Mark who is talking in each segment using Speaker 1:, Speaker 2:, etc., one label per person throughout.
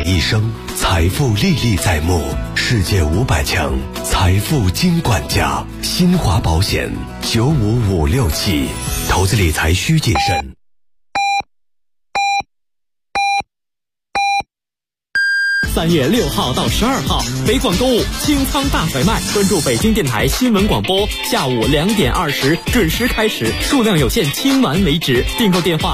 Speaker 1: 一生，财富历历在目，世界500强财富金管家，新华保险95567，投资理财需谨慎。
Speaker 2: 3月6号到12号，北广购物清仓大甩卖，关注北京电台新闻广播，下午2点20准时开始，数量有限，清完为止。订购电话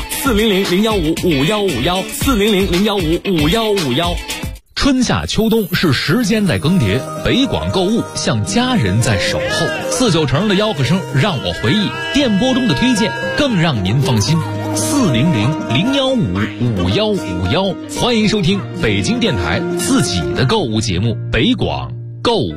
Speaker 2: 400-015-5151，400-015-5151。
Speaker 3: 春夏秋冬是时间在更迭，北广购物像家人在守候。49成的吆喝声让我回忆，电波中的推荐更让您放心。400-015-5151，欢迎收听北京电台自己的购物节目《北广购物》。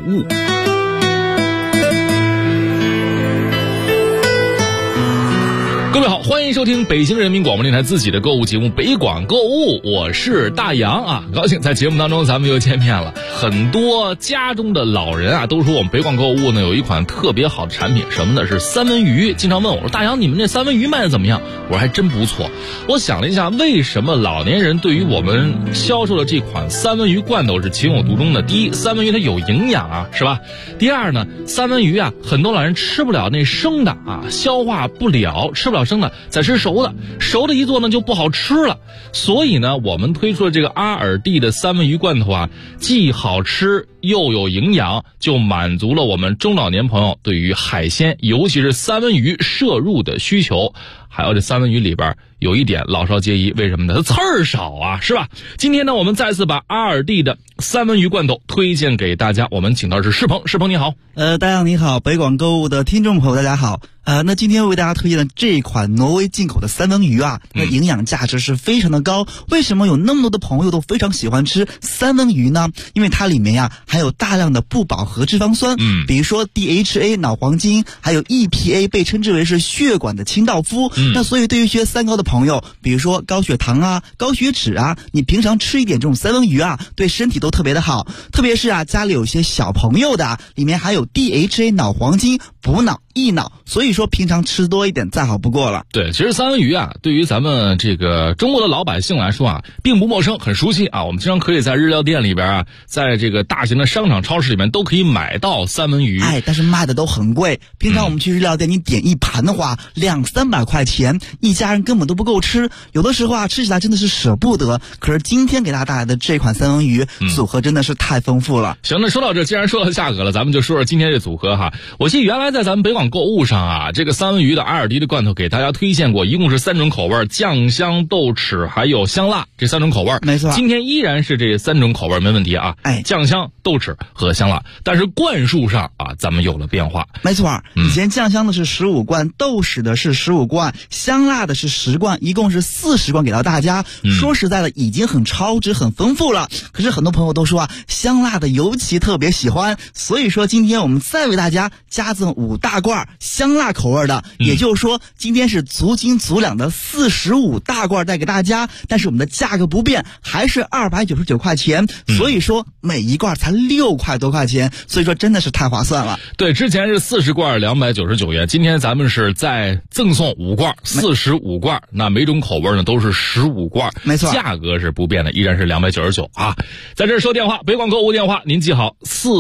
Speaker 3: 各位好，欢迎收听北京人民广播电台自己的购物节目《北广购物》，我是大洋啊，高兴在节目当中咱们又见面了。很多家中的老人啊都说我们北广购物呢有一款特别好的产品，什么呢？是三文鱼。经常问我说，大洋你们这三文鱼卖的怎么样？我说还真不错。我想了一下，为什么老年人对于我们销售的这款三文鱼罐头是情有独钟的？第一，三文鱼它有营养啊，是吧？第二呢，三文鱼啊很多老人吃不了那生的啊，消化不了，吃不了生的，再吃熟的，熟的一做呢就不好吃了。所以呢，我们推出了这个阿尔蒂的三文鱼罐头啊，既好吃又有营养，就满足了我们中老年朋友对于海鲜，尤其是三文鱼摄入的需求。还有这三文鱼里边有一点老少皆宜，为什么呢？它刺儿少啊，是吧？今天呢，我们再次把阿尔蒂的三文鱼罐头推荐给大家。我们请到的是世鹏，世鹏你好。
Speaker 4: 大家你好，北广购物的听众朋友大家好。那今天为大家推荐的这款挪威进口的三文鱼啊，那营养价值是非常的高。为什么有那么多的朋友都非常喜欢吃三文鱼呢？因为它里面呀含有大量的不饱和脂肪酸，比如说 DHA 脑黄金，还有 EPA 被称之为是血管的清道夫。那所以对于一些三高的朋友，比如说高血糖啊、高血脂啊，你平常吃一点这种三文鱼啊，对身体都特别的好。特别是啊，家里有些小朋友的，里面还有 DHA 脑黄金，补脑益脑，所以说平常吃多一点再好不过了。
Speaker 3: 对，其实三文鱼啊，对于咱们这个中国的老百姓来说啊，并不陌生，很熟悉啊。我们经常可以在日料店里边啊，在这个大型的商场超市里面都可以买到三文鱼。
Speaker 4: 但是卖的都很贵。平常我们去日料店，你点一盘的话，200-300块钱，一家人根本都不够吃。有的时候啊，吃起来真的是舍不得。可是今天给大家带来的这款三文鱼组合真的是太丰富了。
Speaker 3: 行，那说到这，既然说到价格了，咱们就说说今天这组合哈。我记得原来在咱们北广购物上啊，这个三文鱼的阿尔蒂的罐头给大家推荐过，一共是3种口味，酱香、豆豉还有香辣，这3种口味。
Speaker 4: 没错，
Speaker 3: 今天依然是这3种口味没问题啊。酱香、豆豉和香辣，但是罐数上啊，咱们有了变化。
Speaker 4: 没错，以前酱香的是15罐，豆豉的是15罐，香辣的是10罐，一共是40罐给到大家。说实在的，已经很超值、很丰富了。可是很多朋友都说啊，香辣的尤其特别喜欢，所以说今天我们再为大家加赠5大罐香辣口味的，也就是说今天是足斤足两的45大罐带给大家，但是我们的价格不变，还是299块钱，所以说每一罐才6块多块钱，所以说真的是太划算了。
Speaker 3: 对，之前是40罐299元，今天咱们是再赠送5罐45罐，那每种口味呢都是15罐，
Speaker 4: 没错，
Speaker 3: 价格是不变的，依然是299啊。在这儿说电话，北广购物电话您记好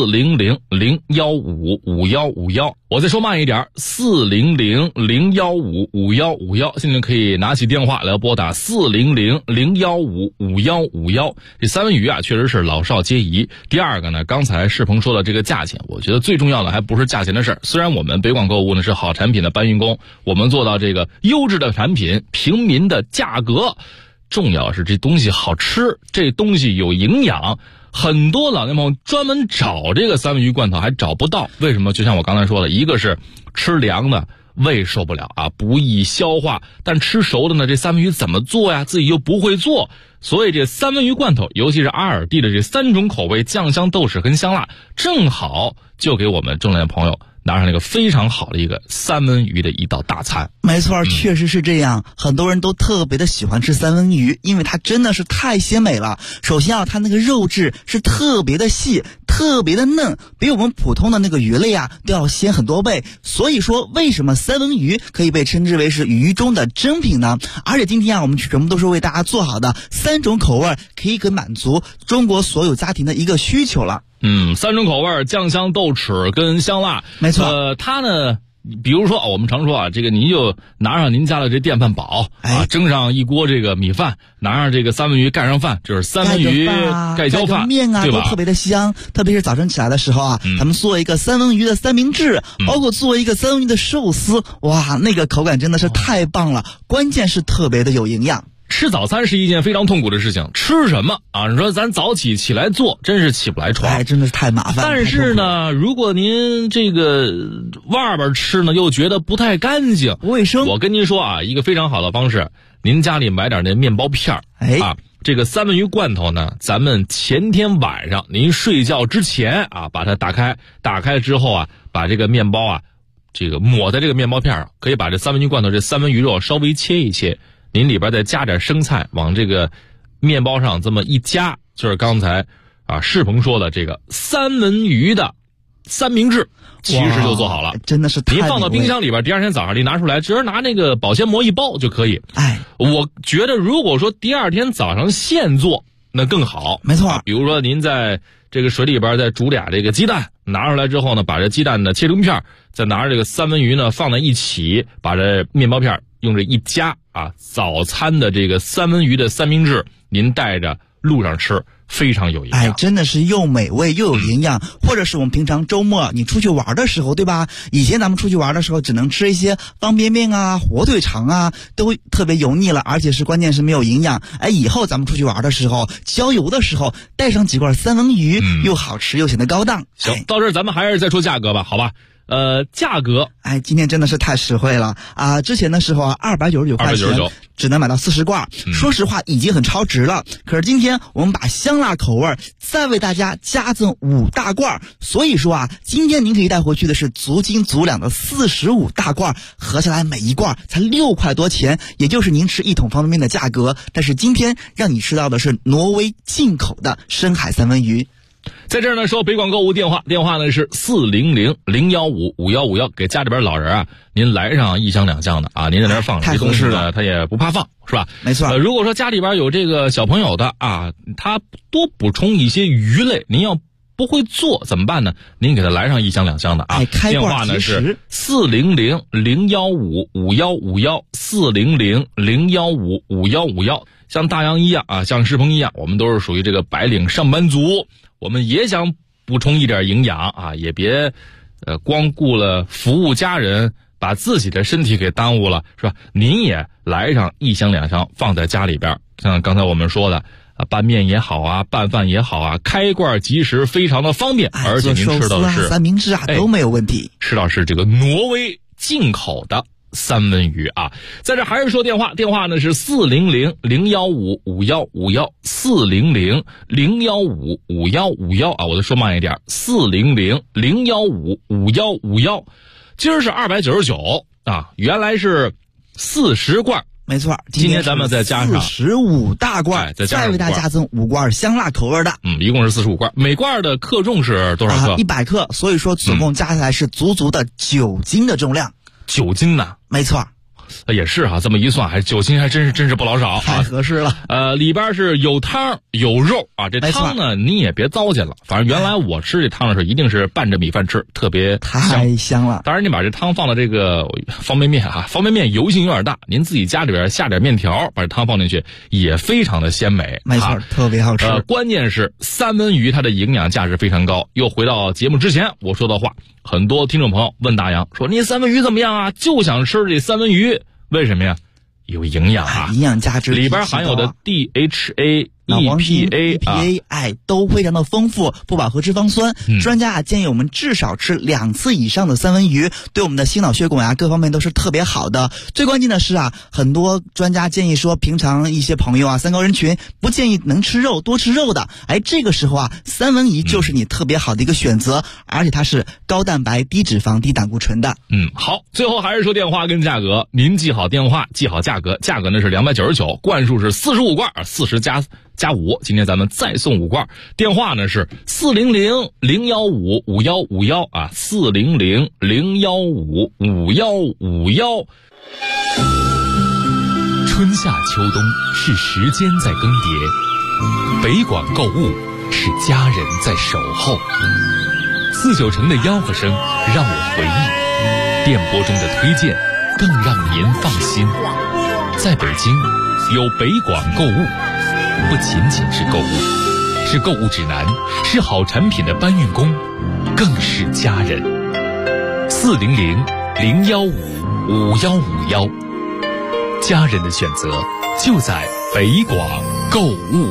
Speaker 3: 400-015-5151，我再说慢一点，400-015-5151，现在可以拿起电话来拨打400-015-5151。这三文鱼啊，确实是老少皆宜。第二个呢，刚才世鹏说的这个价钱，我觉得最重要的还不是价钱的事儿。虽然我们北广购物呢是好产品的搬运工，我们做到这个优质的产品，平民的价格，重要是这东西好吃，这东西有营养。很多老年朋友专门找这个三文鱼罐头还找不到，为什么？就像我刚才说的，一个是吃凉的胃受不了啊，不易消化，但吃熟的呢，这三文鱼怎么做呀？自己又不会做，所以这三文鱼罐头，尤其是阿尔蒂的这3种口味，酱香、豆豉跟香辣，正好就给我们中老年朋友拿上了一个非常好的一个三文鱼的一道大餐。
Speaker 4: 没错，确实是这样。很多人都特别的喜欢吃三文鱼，因为它真的是太鲜美了。首先啊，它那个肉质是特别的细，特特别的嫩，比我们普通的那个鱼类啊都要鲜很多倍。所以说为什么三文鱼可以被称之为是鱼中的珍品呢？而且今天啊我们全部都是为大家做好的3种口味，可以满足中国所有家庭的一个需求了。
Speaker 3: 3种口味，酱香、豆豉跟香辣。
Speaker 4: 没错。
Speaker 3: 它呢，比如说我们常说啊，这个您就拿上您家的这电饭煲啊，蒸上一锅这个米饭，拿上这个三文鱼盖上饭，就是三文鱼盖浇饭，
Speaker 4: 面啊，
Speaker 3: 对吧？
Speaker 4: 都特别的香。特别是早晨起来的时候啊，咱们做一个三文鱼的三明治，包括做一个三文鱼的寿司，哇，那个口感真的是太棒了，关键是特别的有营养。
Speaker 3: 吃早餐是一件非常痛苦的事情，吃什么啊？你说咱早起来做，真是起不来床，
Speaker 4: 真的是太麻烦。
Speaker 3: 但是呢，如果您这个外边吃呢，又觉得不太干净、
Speaker 4: 卫生，
Speaker 3: 我跟您说啊，一个非常好的方式，您家里买点那面包片啊，这个三文鱼罐头呢，咱们前天晚上您睡觉之前啊，把它打开之后啊，把这个面包啊，这个抹在这个面包片上，可以把这三文鱼罐头这三文鱼肉稍微切一切。您里边再加点生菜，往这个面包上这么一夹，就是刚才啊世鹏说的这个三文鱼的三明治，其实就做好了，
Speaker 4: 真的是太美味。
Speaker 3: 您放到冰箱里边，第二天早上您拿出来，直接拿那个保鲜膜一包就可以。我觉得如果说第二天早上现做，那更好。
Speaker 4: 没错，
Speaker 3: 比如说您在这个水里边再煮俩这个鸡蛋，拿出来之后呢，把这鸡蛋呢切成片，再拿着这个三文鱼呢放在一起，把这面包片用这一夹啊，早餐的这个三文鱼的三明治，您带着路上吃，非常有营养。
Speaker 4: 真的是又美味又有营养。或者是我们平常周末你出去玩的时候，对吧？以前咱们出去玩的时候只能吃一些方便面啊、火腿肠啊，都特别油腻了，而且是关键是没有营养。以后咱们出去玩的时候，郊游的时候带上几罐三文鱼，又好吃又显得高档。
Speaker 3: 行，到这儿咱们还是再说价格吧，好吧？价格，
Speaker 4: 今天真的是太实惠了啊！之前的时候啊，299块钱只能买到40罐，说实话已经很超值了。可是今天我们把香辣口味再为大家加赠5大罐，所以说啊，今天您可以带回去的是足斤足两的45大罐，合下来每一罐才6块多钱，也就是您吃1桶方便面的价格。但是今天让你吃到的是挪威进口的深海三文鱼。
Speaker 3: 在这儿呢，说北广购物电话呢是400-015-5151，给家里边老人啊，您来上1箱2箱的啊，您在那儿放着，这东西呢他也不怕放，是吧？
Speaker 4: 没错。
Speaker 3: 如果说家里边有这个小朋友的啊，他多补充一些鱼类，您要不会做怎么办呢？您给他来上1箱2箱的啊。电话呢是400-015-5151，400-015-5151。像大洋一样啊，像世鹏一样，我们都是属于这个白领上班族，我们也想补充一点营养啊，也别光顾了服务家人，把自己的身体给耽误了，是吧？您也来上1箱2箱放在家里边，像刚才我们说的拌面也好啊，拌饭也好啊，开罐即食，非常的方便，而且您吃到的是
Speaker 4: 三明治啊都没有问题，
Speaker 3: 吃到是这个挪威进口的三文鱼啊。在这还是说电话呢是400-015-5151，400-015-5151啊，我再说慢一点，400-015-5151。今儿是299啊，原来是40罐。
Speaker 4: 没错，
Speaker 3: 今天咱们再加上
Speaker 4: 45大罐，再为大家加赠5罐香辣口味的，
Speaker 3: 一共是45罐，每罐的克重是多少克
Speaker 4: ？100克，所以说总共加起来是足足的9斤的重量。
Speaker 3: 9斤呢？
Speaker 4: 没错。
Speaker 3: 也是啊，这么一算，还9斤还真是不老少啊，
Speaker 4: 太合适了。
Speaker 3: 里边是有汤有肉啊，这汤呢你也别糟践了，反正原来我吃这汤的时候一定是拌着米饭吃，特别
Speaker 4: 太香了。
Speaker 3: 当然你把这汤放到这个方便面啊，方便面油性有点大，您自己家里边下点面条，把这汤放进去也非常的鲜美。
Speaker 4: 没错，特别好吃。
Speaker 3: 关键是三文鱼它的营养价值非常高。又回到节目之前我说的话，很多听众朋友问大洋说，你三文鱼怎么样啊？就想吃这三文鱼。为什么呀？有营养啊，
Speaker 4: 营养价值
Speaker 3: 里边含有的 DHA、EPA
Speaker 4: 都非常的丰富，不饱和脂肪酸。专家建议我们至少吃2次以上的三文鱼，对我们的心脑血管各方面都是特别好的。最关键的是很多专家建议说，平常一些朋友三高人群不建议能吃肉，多吃肉的。这个时候三文鱼就是你特别好的一个选择，而且它是高蛋白、低脂肪、低胆固醇的。
Speaker 3: 好，最后还是说电话跟价格，您记好电话，记好价格，价格呢是299，罐数是45罐，40 加5，今天咱们再送5罐。电话呢是400-015-5151啊，400-015-5151。
Speaker 5: 春夏秋冬是时间在更迭，北广购物是家人在守候。49城的吆喝声让我回忆，电波中的推荐更让您放心。在北京有北广购物，不仅仅是购物，是购物指南，是好产品的搬运工，更是家人。400-015-5151，家人的选择就在北广购物。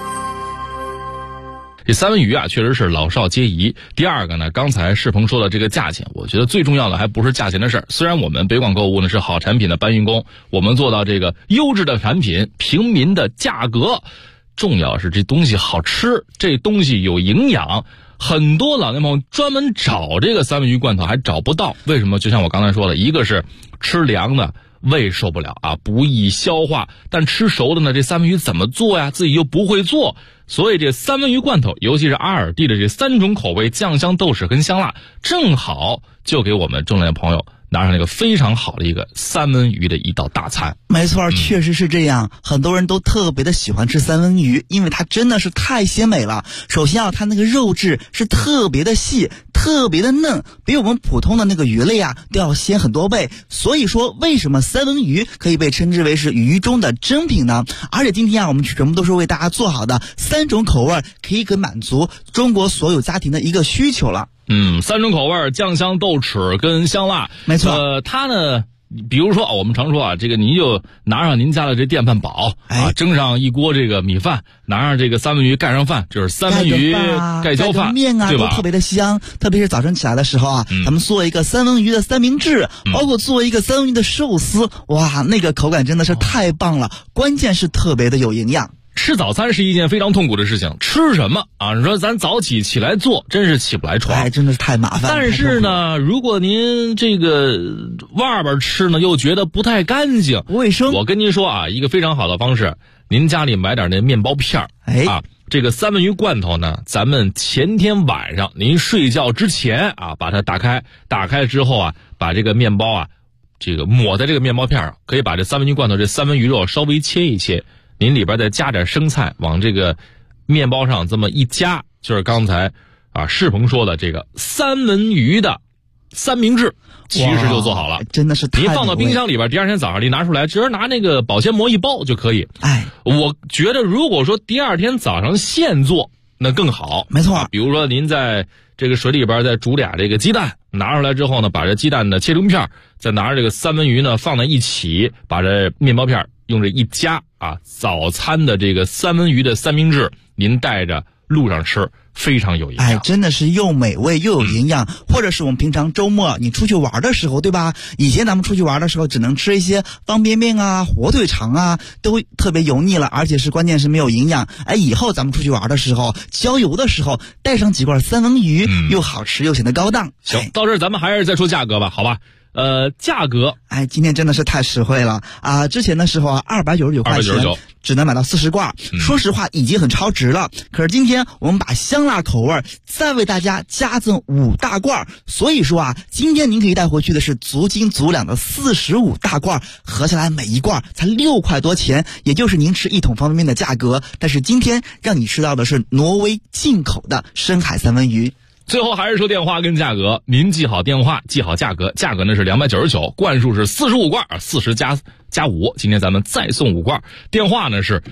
Speaker 3: 这三文鱼啊，确实是老少皆宜。第二个呢，刚才世鹏说的这个价钱，我觉得最重要的还不是价钱的事儿。虽然我们北广购物呢是好产品的搬运工，我们做到这个优质的产品，平民的价格，重要是这东西好吃，这东西有营养。很多老年朋友专门找这个三文鱼罐头还找不到，为什么？就像我刚才说的，一个是吃凉的胃受不了啊，不易消化，但吃熟的呢，这三文鱼怎么做呀？自己又不会做，所以这三文鱼罐头，尤其是阿尔蒂的这3种口味，酱香、豆豉跟香辣，正好就给我们重点朋友拿上一个非常好的一个三文鱼的一道大餐。
Speaker 4: 没错，确实是这样。很多人都特别的喜欢吃三文鱼，因为它真的是太鲜美了。首先啊，它那个肉质是特别的细，特别的嫩，比我们普通的那个鱼类啊都要鲜很多倍。所以说，为什么三文鱼可以被称之为是鱼中的珍品呢？而且今天啊，我们全部都是为大家做好的3种口味，可以满足中国所有家庭的一个需求了。
Speaker 3: 3种口味，酱香、豆豉跟香辣。
Speaker 4: 没错。
Speaker 3: 它呢，比如说我们常说啊，这个您就拿上您家的这电饭煲啊，蒸上一锅这个米饭，拿上这个三文鱼盖上饭，就是三文鱼盖浇饭，
Speaker 4: 面啊，
Speaker 3: 对吧？
Speaker 4: 都特别的香。特别是早晨起来的时候啊，咱们做一个三文鱼的三明治，包括做一个三文鱼的寿司，哇，那个口感真的是太棒了。关键是特别的有营养。
Speaker 3: 吃早餐是一件非常痛苦的事情，吃什么啊？你说咱早起来做，真是起不来床，
Speaker 4: 真的是太麻烦。
Speaker 3: 但是呢，如果您这个外边吃呢，又觉得不太干净、
Speaker 4: 不卫生，
Speaker 3: 我跟您说啊，一个非常好的方式，您家里买点那面包片啊，这个三文鱼罐头呢，咱们前天晚上您睡觉之前啊，把它打开之后啊，把这个面包啊，这个抹在这个面包片上，可以把这三文鱼罐头这三文鱼肉稍微切一切。您里边再加点生菜，往这个面包上这么一夹，就是刚才啊世鹏说的这个三文鱼的三明治，其实就做好了。
Speaker 4: 真的是太美味。
Speaker 3: 您放到冰箱里边，第二天早上你拿出来，直接拿那个保鲜膜一包就可以。我觉得如果说第二天早上现做，那更好。
Speaker 4: 没错，
Speaker 3: 比如说您在这个水里边再煮俩这个鸡蛋，拿出来之后呢，把这鸡蛋呢切成片，再拿着这个三文鱼呢放在一起，把这面包片用这一夹啊，早餐的这个三文鱼的三明治，您带着路上吃，非常有营养。
Speaker 4: 真的是又美味又有营养。或者是我们平常周末你出去玩的时候，对吧？以前咱们出去玩的时候，只能吃一些方便面啊、火腿肠啊，都特别油腻了，而且是关键是没有营养。以后咱们出去玩的时候，郊游的时候，带上几罐三文鱼，又好吃又显得高档。
Speaker 3: 行，到这儿咱们还是再说价格吧，好吧？价格，
Speaker 4: 今天真的是太实惠了啊！之前的时候啊，299块钱只能买到40罐，说实话已经很超值了。可是今天我们把香辣口味再为大家加赠5大罐，所以说啊，今天您可以带回去的是足斤足两的45大罐，合下来每一罐才6块多钱，也就是您吃1桶方便面的价格。但是今天让你吃到的是挪威进口的深海三文鱼。
Speaker 3: 最后还是说电话跟价格，您记好电话，记好价格，价格呢是299，罐数是45罐，40加5，今天咱们再送5罐。电话呢是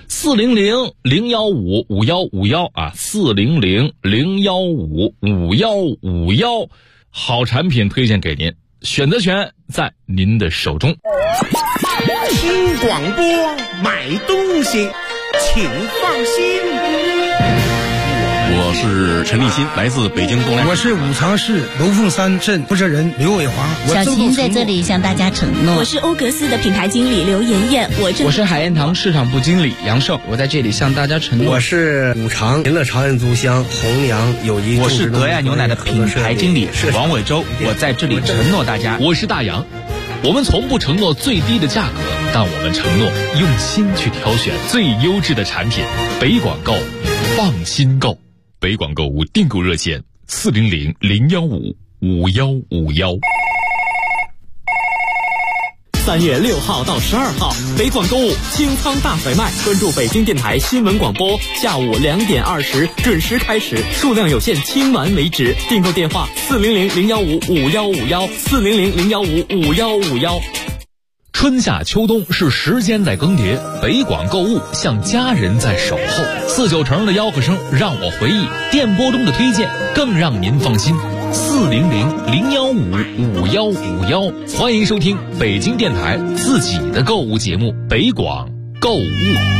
Speaker 3: 400-015-5151啊，400-015-5151，好产品推荐给您，选择权在您的手中。
Speaker 6: 听广播买东西，请放心。
Speaker 7: 我是陈立新，来自北京东来。
Speaker 8: 我是武昌市龙凤山镇负责人刘伟华。
Speaker 9: 小琴在这里向大家承诺。
Speaker 10: 我是欧格斯的品牌经理刘妍妍。
Speaker 11: 我是海燕堂市场部经理杨胜，我在这里向大家承诺。
Speaker 12: 我是五常银乐长安租香弘扬友谊。
Speaker 13: 我是德爱牛奶的品牌经理王伟洲，我在这里承诺大家。
Speaker 3: 我是大洋，我们从不承诺最低的价格。 但我们承诺用心去挑选最优质的产品。北广购，放心购。北广购物订购热线400-015-5151。
Speaker 2: 3月6号到12号，北广购物清仓大甩卖，关注北京电台新闻广播，下午2点20准时开始，数量有限，清完为止。订购电话400-015-5151，400-015-5151。
Speaker 3: 春夏秋冬是时间在更迭，北广购物像家人在守候。49成的吆喝声让我回忆，电波中的推荐更让您放心。400-015-5151，欢迎收听北京电台自己的购物节目《北广购物》。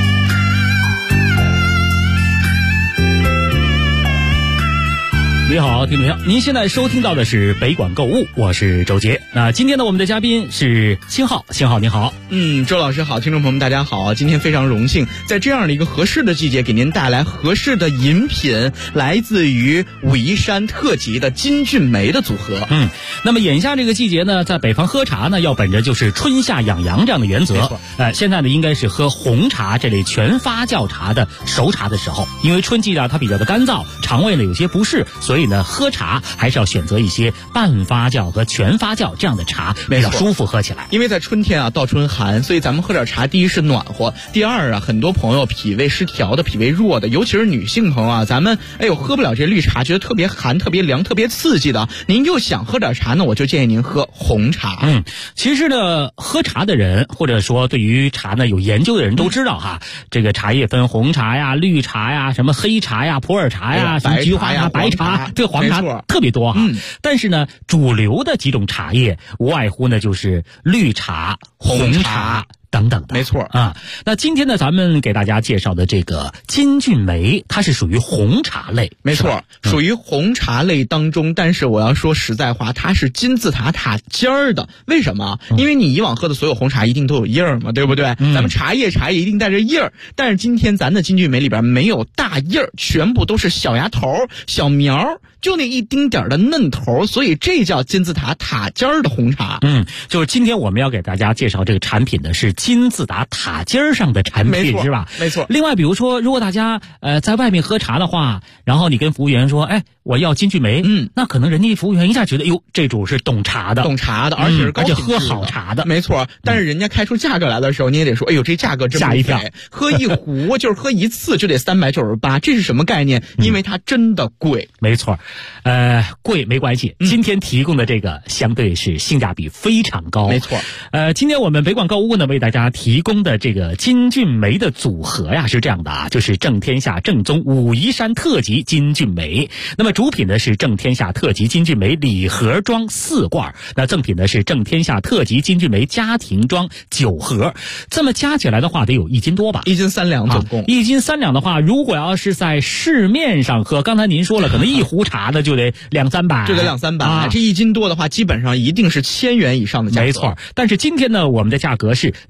Speaker 14: 你好，听众朋友，您现在收听到的是北广购物，我是周杰。那今天呢，我们的嘉宾是星浩，星浩你好。
Speaker 11: 周老师好，听众朋友们大家好，今天非常荣幸在这样的一个合适的季节给您带来合适的饮品，来自于武夷山特级的金骏眉的组合。
Speaker 14: 那么眼下这个季节呢，在北方喝茶呢，要本着就是春夏养阳这样的原则。现在呢，应该是喝红茶这类全发酵茶的熟茶的时候，因为春季呢它比较的干燥，肠胃呢有些不适，所以呢喝茶还是要选择一些半发酵和全发酵这样的茶，比较舒服喝起来。
Speaker 11: 因为在春天啊，倒春寒，所以咱们喝点茶，第一是暖和，第二啊，很多朋友脾胃失调的、脾胃弱的，尤其是女性朋友啊，咱们喝不了这绿茶，觉得特别寒、特别凉、特别刺激的，您又想喝点茶呢，我就建议您喝红茶。
Speaker 14: 其实呢，喝茶的人或者说对于茶呢有研究的人都知道哈，这个茶叶分红茶呀、绿茶呀、什么黑茶呀、普洱茶呀、什么菊花呀、白茶，这个黄茶特别多哈。但是呢，主流的几种茶叶无外乎呢就是绿茶、红茶等等的。
Speaker 11: 没错
Speaker 14: 啊。那今天呢，咱们给大家介绍的这个金骏眉，它是属于红茶类。
Speaker 11: 没错，属于红茶类当中，但是我要说实在话，它是金字塔塔尖儿的。为什么？因为你以往喝的所有红茶一定都有叶儿嘛，对不对？咱们茶叶一定带着叶儿，但是今天咱的金骏眉里边没有大叶儿，全部都是小芽头、小苗，就那一丁点的嫩头，所以这叫金字塔塔尖儿的红茶。
Speaker 14: 就是今天我们要给大家介绍这个产品的是金字塔塔尖上的产品，是吧？
Speaker 11: 没错。
Speaker 14: 另外，比如说，如果大家在外面喝茶的话，然后你跟服务员说，我要金骏眉，那可能人家服务员一下觉得，哟，这主是懂茶的，
Speaker 11: 而且是高品质
Speaker 14: 喝好茶的，
Speaker 11: 没错。但是人家开出价格来的时候，你也得说，这价格真
Speaker 14: 吓一跳，
Speaker 11: 喝一壶就是喝一次就得398，这是什么概念？因为它真的贵。
Speaker 14: 没错，贵没关系，今天提供的这个相对是性价比非常高。
Speaker 11: 没错。
Speaker 14: 今天我们北广购物呢为大家提供的这个金骏眉的组合呀是这样的啊，就是正天下正宗武夷山特级金骏眉。那么主品呢是正天下特级金骏眉礼盒装4罐，那赠品呢是正天下特级金骏眉家庭装9盒。这么加起来的话得有1斤多吧
Speaker 11: ？1斤3两总共。
Speaker 14: 1斤3两的话，如果要是在市面上喝，刚才您说了，可能一壶茶的就得200-300，
Speaker 11: 就得200-300。这1斤多的话，基本上一定是1000元以上的价格。
Speaker 14: 没错。但是今天呢，我们的价格是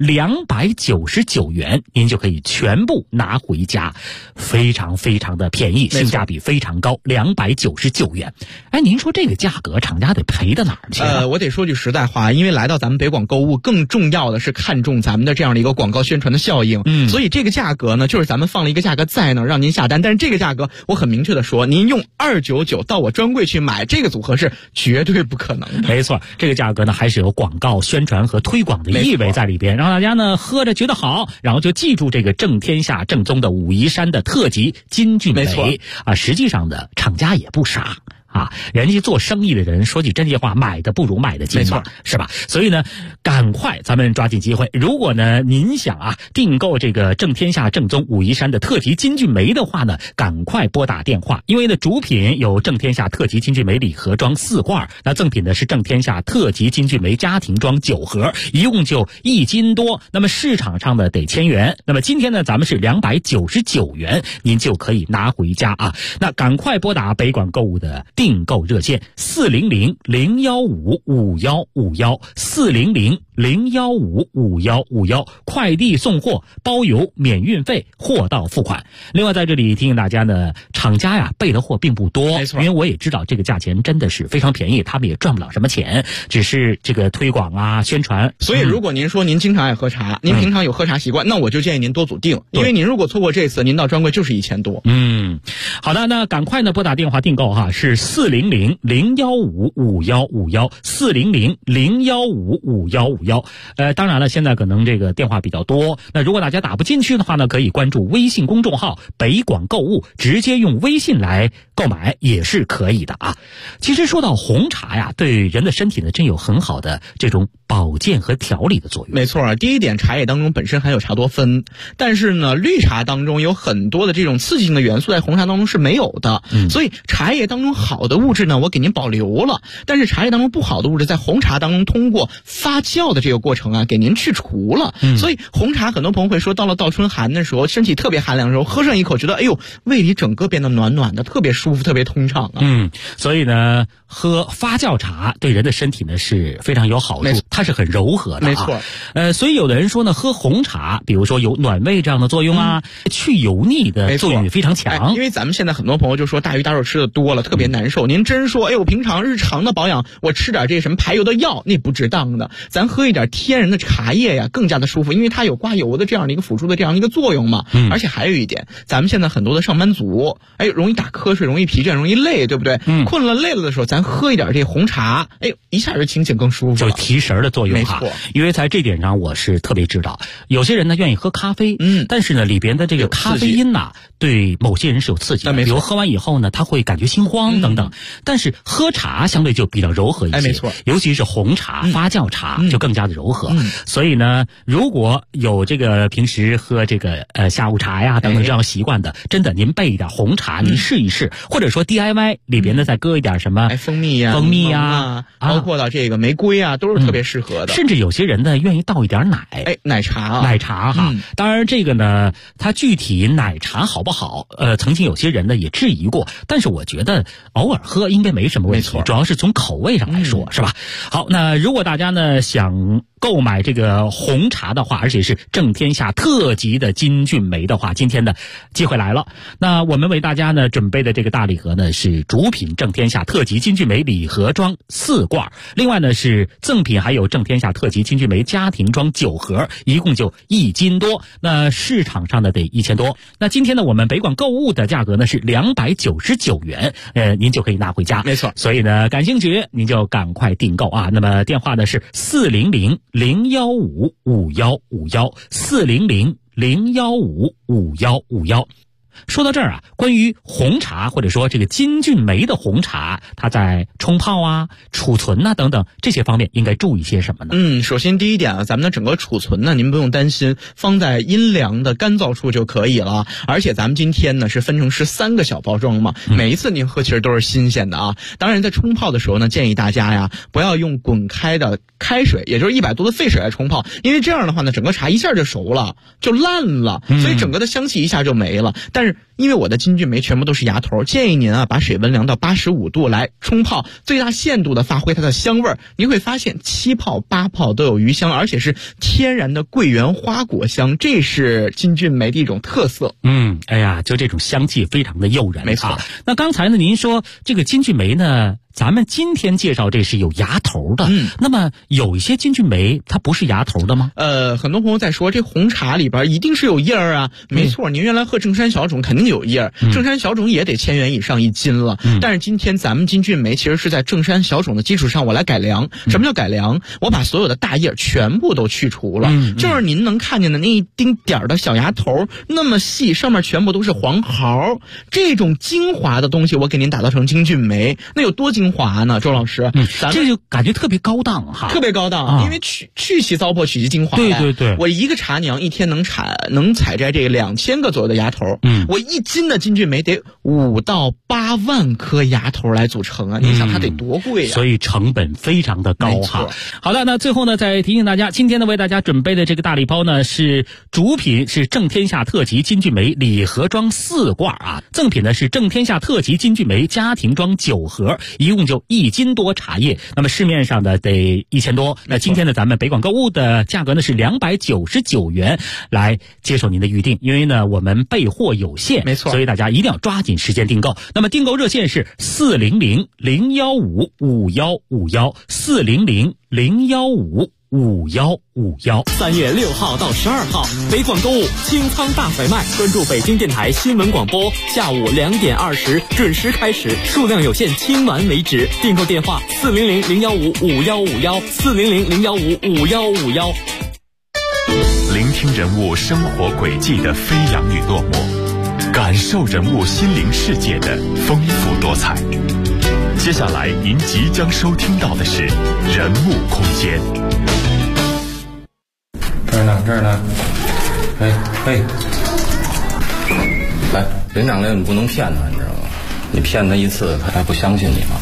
Speaker 14: 299元，您就可以全部拿回家，非常非常的便宜，性价比非常高，299元。您说这个价格厂家得赔到哪儿去？
Speaker 11: 我得说句实在话，因为来到咱们北广购物，更重要的是看重咱们的这样的一个广告宣传的效应。所以这个价格呢，就是咱们放了一个价格在那儿让您下单，但是这个价格我很明确的说，您用299到我专柜去买这个组合是绝对不可能的。
Speaker 14: 没错，这个价格呢还是有广告宣传和推广的意味在里边，让大家呢喝着觉得好，然后就记住这个正天下正宗的武夷山的特级金骏眉啊。实际上的厂家也不傻啊，人家做生意的人说句真心话，买的不如买的精嘛，是吧？所以呢，赶快咱们抓紧机会。如果呢您想订购这个正天下正宗武夷山的特级金骏眉的话呢，赶快拨打电话，因为呢主品有正天下特级金骏眉礼盒装4罐，那赠品呢是正天下特级金骏眉家庭装9盒，一共就1斤多。那么市场上的得1000元，那么今天呢咱们是299元，您就可以拿回家啊。那赶快拨打北广购物的订购热线400-015-5151，400-015-5151，快递送货包邮免运费，货到付款。另外在这里提醒大家呢，厂家呀备的货并不多，
Speaker 11: 没错，
Speaker 14: 因为我也知道这个价钱真的是非常便宜，他们也赚不了什么钱，只是这个推广啊宣传。
Speaker 11: 所以如果您说您经常爱喝茶，您平常有喝茶习惯，那我就建议您多组订，因为您如果错过这次，您到专柜就是1000多。
Speaker 14: 好的，那赶快呢拨打电话订购哈，是400-015-5151，400-015-5151。当然了，现在可能这个电话比较多，那如果大家打不进去的话呢，可以关注微信公众号北广购物，直接用微信来购买也是可以的啊。其实说到红茶呀，对人的身体呢真有很好的这种保健和调理的作用。
Speaker 11: 没错啊，第一点，茶叶当中本身含有茶多酚，但是呢，绿茶当中有很多的这种刺激性的元素在红茶当中是没有的，所以茶叶当中好的物质呢，我给您保留了，但是茶叶当中不好的物质在红茶当中通过发酵的这个过程啊，给您去除了。所以红茶很多朋友会说，到了倒春寒的时候，身体特别寒凉的时候，喝上一口觉得哎呦，胃里整个变得暖暖的，特别舒服，特别通畅啊。
Speaker 14: 所以呢，喝发酵茶对人的身体呢是非常有好处，它是很柔和的啊。
Speaker 11: 没错。
Speaker 14: 所以有的人说呢，喝红茶，比如说有暖胃这样的作用啊，去油腻的作用也非常强。
Speaker 11: 因为咱们现在很多朋友就说大鱼大肉吃的多了，特别难受。您真说，哎呦，平常日常的保养，我吃点这什么排油的药，那不值当的。咱喝一点天然的茶叶呀，更加的舒服，因为它有刮油的这样的一个辅助的这样的一个作用嘛。而且还有一点，咱们现在很多的上班族，哎，容易打瞌睡，容易疲倦，容易累，对不对？困了累了的时候，咱喝一点这红茶，哎，一下就清醒更舒服了，
Speaker 14: 就提神的作用哈。
Speaker 11: 没错，
Speaker 14: 因为在这点上我是特别知道，有些人呢愿意喝咖啡，但是呢里边的这个咖啡因呐，对某些人是有刺激的，比如喝完以后呢，他会感觉心慌等等。但是喝茶相对就比较柔和一些，
Speaker 11: 没错，
Speaker 14: 尤其是红茶、发酵茶就更加的柔和。所以呢，如果有这个平时喝这个下午茶呀等等这样习惯的，真的您备一点红茶，您试一试，或者说 DIY 里边呢再搁一点什么
Speaker 11: 蜂蜜呀，包括到这个玫瑰啊，都是特别适合的。
Speaker 14: 甚至有些人呢愿意倒一点奶，
Speaker 11: 奶茶
Speaker 14: 哈。当然这个呢，它具体奶茶好不好，曾经有些人呢也质疑过，但是我觉得偶尔喝应该没什么问题，主要是从口味上来说，是吧？好，那如果大家呢想购买这个红茶的话，而且是正天下特级的金骏眉的话，今天的机会来了。那我们为大家呢准备的这个大礼盒呢是主品正天下特级金骏眉礼盒装4罐，另外呢是赠品还有正天下特级金骏眉家庭装9盒，一共就1斤多，那市场上的得1000多。那今天呢我们北广购物的价格呢是299元，您就可以拿回家。
Speaker 11: 没错，
Speaker 14: 所以呢感兴趣您就赶快订购啊。那么电话呢是400-015-5151，400-015-5151。说到这儿啊，关于红茶或者说这个金骏眉的红茶，它在冲泡啊、储存啊等等这些方面应该注意些什么呢？
Speaker 11: 首先第一点啊，咱们的整个储存呢，您不用担心，放在阴凉的干燥处就可以了。而且咱们今天呢是分成13个小包装嘛，每一次您喝其实都是新鲜的啊。当然在冲泡的时候呢，建议大家呀不要用滚开的开水，也就是100度的沸水来冲泡，因为这样的话呢，整个茶一下就熟了，就烂了，所以整个的香气一下就没了。但是因为我的金骏眉全部都是芽头，建议您啊把水温凉到85度来冲泡，最大限度的发挥它的香味儿。您会发现7泡8泡都有余香，而且是天然的桂圆花果香，这是金骏眉的一种特色。
Speaker 14: 哎呀，就这种香气非常的诱人。
Speaker 11: 没错。
Speaker 14: 那刚才呢您说这个金骏眉呢，咱们今天介绍这是有芽头的，那么有一些金骏眉它不是芽头的吗？
Speaker 11: 很多朋友在说这红茶里边一定是有叶儿啊，没错，您原来喝正山小种肯定有叶儿，正山小种也得1000元以上1斤了，但是今天咱们金骏眉其实是在正山小种的基础上我来改良。什么叫改良？我把所有的大叶全部都去除了，就是您能看见的那一丁点儿的小芽头那么细，上面全部都是黄毫，这种精华的东西我给您打造成金骏眉，那有多精华呢？周老师，
Speaker 14: 这就感觉特别高档哈，
Speaker 11: 特别高档，因为去其糟粕，取其精华。
Speaker 14: 对，
Speaker 11: 我一个茶娘一天能采这个2000个左右的芽头，我一一斤的金骏眉得5到8万颗牙头来组成啊！你想它得多贵啊！
Speaker 14: 所以成本非常的高哈。好的，那最后呢，再提醒大家，今天呢为大家准备的这个大礼包呢是主品是正天下特级金骏眉礼盒装4罐啊，赠品呢是正天下特级金骏眉家庭装9盒，一共就1斤多茶叶。那么市面上的得1000多，那今天呢咱们北广购物的价格呢是299元来接受您的预定，因为呢我们备货有限，
Speaker 11: 没错，
Speaker 14: 所以大家一定要抓紧时间订购。那么订购热线是400-015-5151 400-015-5151。
Speaker 2: 3月6号到12号，北广购物清仓大甩卖，关注北京电台新闻广播，下午2点20准时开始，数量有限，清完为止。订购电话400-015-5151 400-015-5151。
Speaker 5: 聆听人物生活轨迹的飞扬与落寞，感受人物心灵世界的丰富多彩。接下来您即将收听到的是人物空间。
Speaker 7: 这儿呢，嘿，来，连长来，你不能骗他，你知道吗？你骗他一次，他还不相信你吗？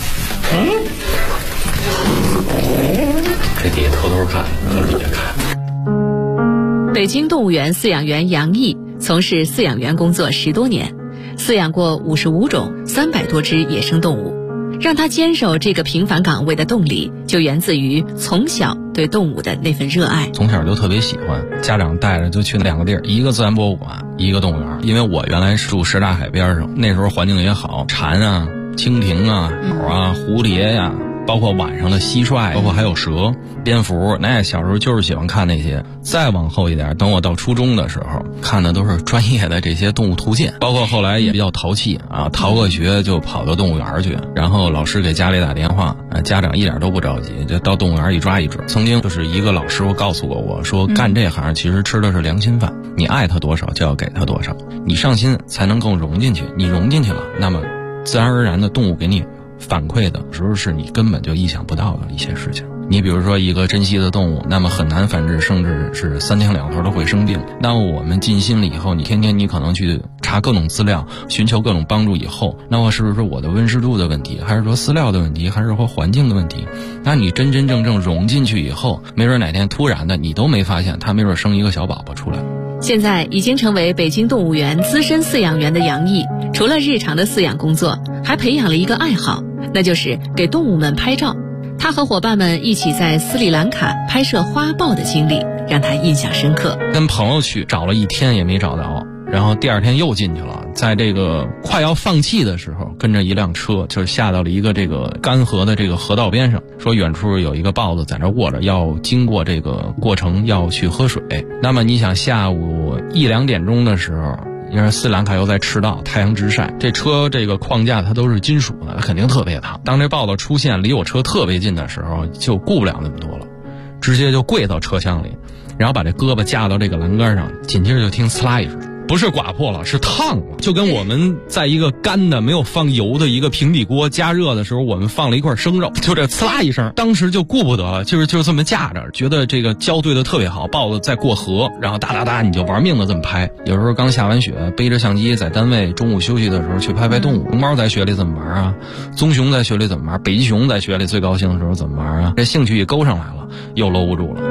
Speaker 7: 这底下偷偷看，底下看。
Speaker 15: 北京动物园饲养员杨毅从事饲养员工作10多年，饲养过55种300多只野生动物。让他坚守这个平凡岗位的动力，就源自于从小对动物的那份热爱。
Speaker 7: 从小就特别喜欢，家长带着就去2个地儿，一个自然博物馆，一个动物园。因为我原来是住什刹海边上，那时候环境也好，蝉啊、蜻蜓啊、鸟啊、蝴蝶呀、包括晚上的蟋蟀，包括还有蛇、蝙蝠，那小时候就是喜欢看那些。再往后一点，等我到初中的时候，看的都是专业的这些动物图鉴，包括后来也比较淘气啊，逃个学就跑到动物园去，然后老师给家里打电话，家长一点都不着急，就到动物园一抓一只。曾经就是一个老师傅告诉过我说，干这行其实吃的是良心饭，你爱他多少就要给他多少，你上心才能更融进去，你融进去了，那么自然而然的动物给你反馈的时候是你根本就意想不到的一些事情。你比如说一个珍稀的动物，那么很难繁殖，甚至是3天2头都会生病。那么我们尽心了以后，你天天你可能去查各种资料，寻求各种帮助以后，那么是不是我的温湿度的问题，还是说饲料的问题，还是说环境的问题？那你真真正正融进去以后，没准哪天突然的你都没发现，它没准生一个小宝宝出来。
Speaker 15: 现在已经成为北京动物园资深饲养员的杨毅，除了日常的饲养工作，还培养了一个爱好，那就是给动物们拍照。他和伙伴们一起在斯里兰卡拍摄花豹的经历让他印象深刻。
Speaker 7: 跟朋友去找了1天也没找到，然后第2天又进去了，在这个快要放弃的时候，跟着一辆车就是下到了一个这个干河的这个河道边上，说远处有一个豹子在这卧着，要经过这个过程要去喝水。那么你想下午1、2点钟的时候，因为斯里兰卡又在赤道，太阳直晒，这车这个框架它都是金属的，它肯定特别烫。当这豹子出现离我车特别近的时候，就顾不了那么多了，直接就跪到车厢里，然后把这胳膊架到这个栏杆上，紧接着就听呲啦一声，不是刮破了，是烫了，就跟我们在一个干的没有放油的一个平底锅加热的时候，我们放了一块生肉，就这呲啦一声，当时就顾不得了，就是这么架着，觉得这个胶对的特别好，豹子在过河，然后哒哒哒你就玩命的这么拍。有时候刚下完雪，背着相机在单位中午休息的时候去拍拍动物。熊猫在雪里怎么玩啊？棕熊在雪里怎么玩？北极熊在雪里最高兴的时候怎么玩啊？这兴趣一勾上来了，又搂不住了。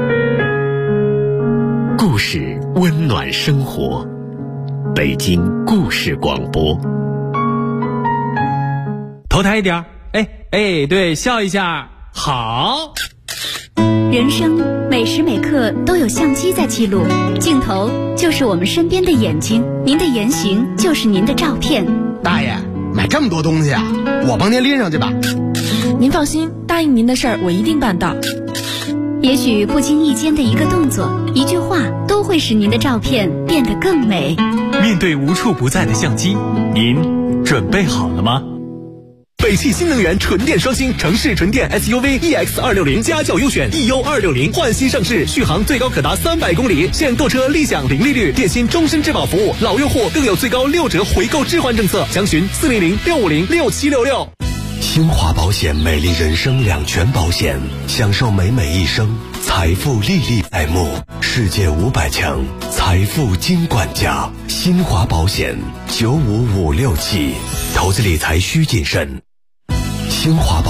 Speaker 1: 故事温暖生活，北京故事广播。
Speaker 2: 头抬一点，哎，对，笑一下，好。
Speaker 16: 人生每时每刻都有相机在记录，镜头就是我们身边的眼睛，您的言行就是您的照片。
Speaker 6: 大爷，买这么多东西啊，我帮您拎上去吧。
Speaker 10: 您放心，答应您的事儿我一定办到。
Speaker 16: 也许不经意间的一个动作、一句话，都会使您的照片变得更美。
Speaker 1: 面对无处不在的相机，您准备好了吗？北汽新能源纯电双星城市纯电 SUV EX260家轿优选 EU260换新上市，续航最高可达300公里，现购车立享零利率，电信终身质保服务，老用户更有最高6折回购置换政策，详询400-650-6766。新华保险美丽人生2全保险，享受美美一生，财富历历在目。
Speaker 17: 世界500强财富金管家，新华保险95567，投资理财需谨慎。新华保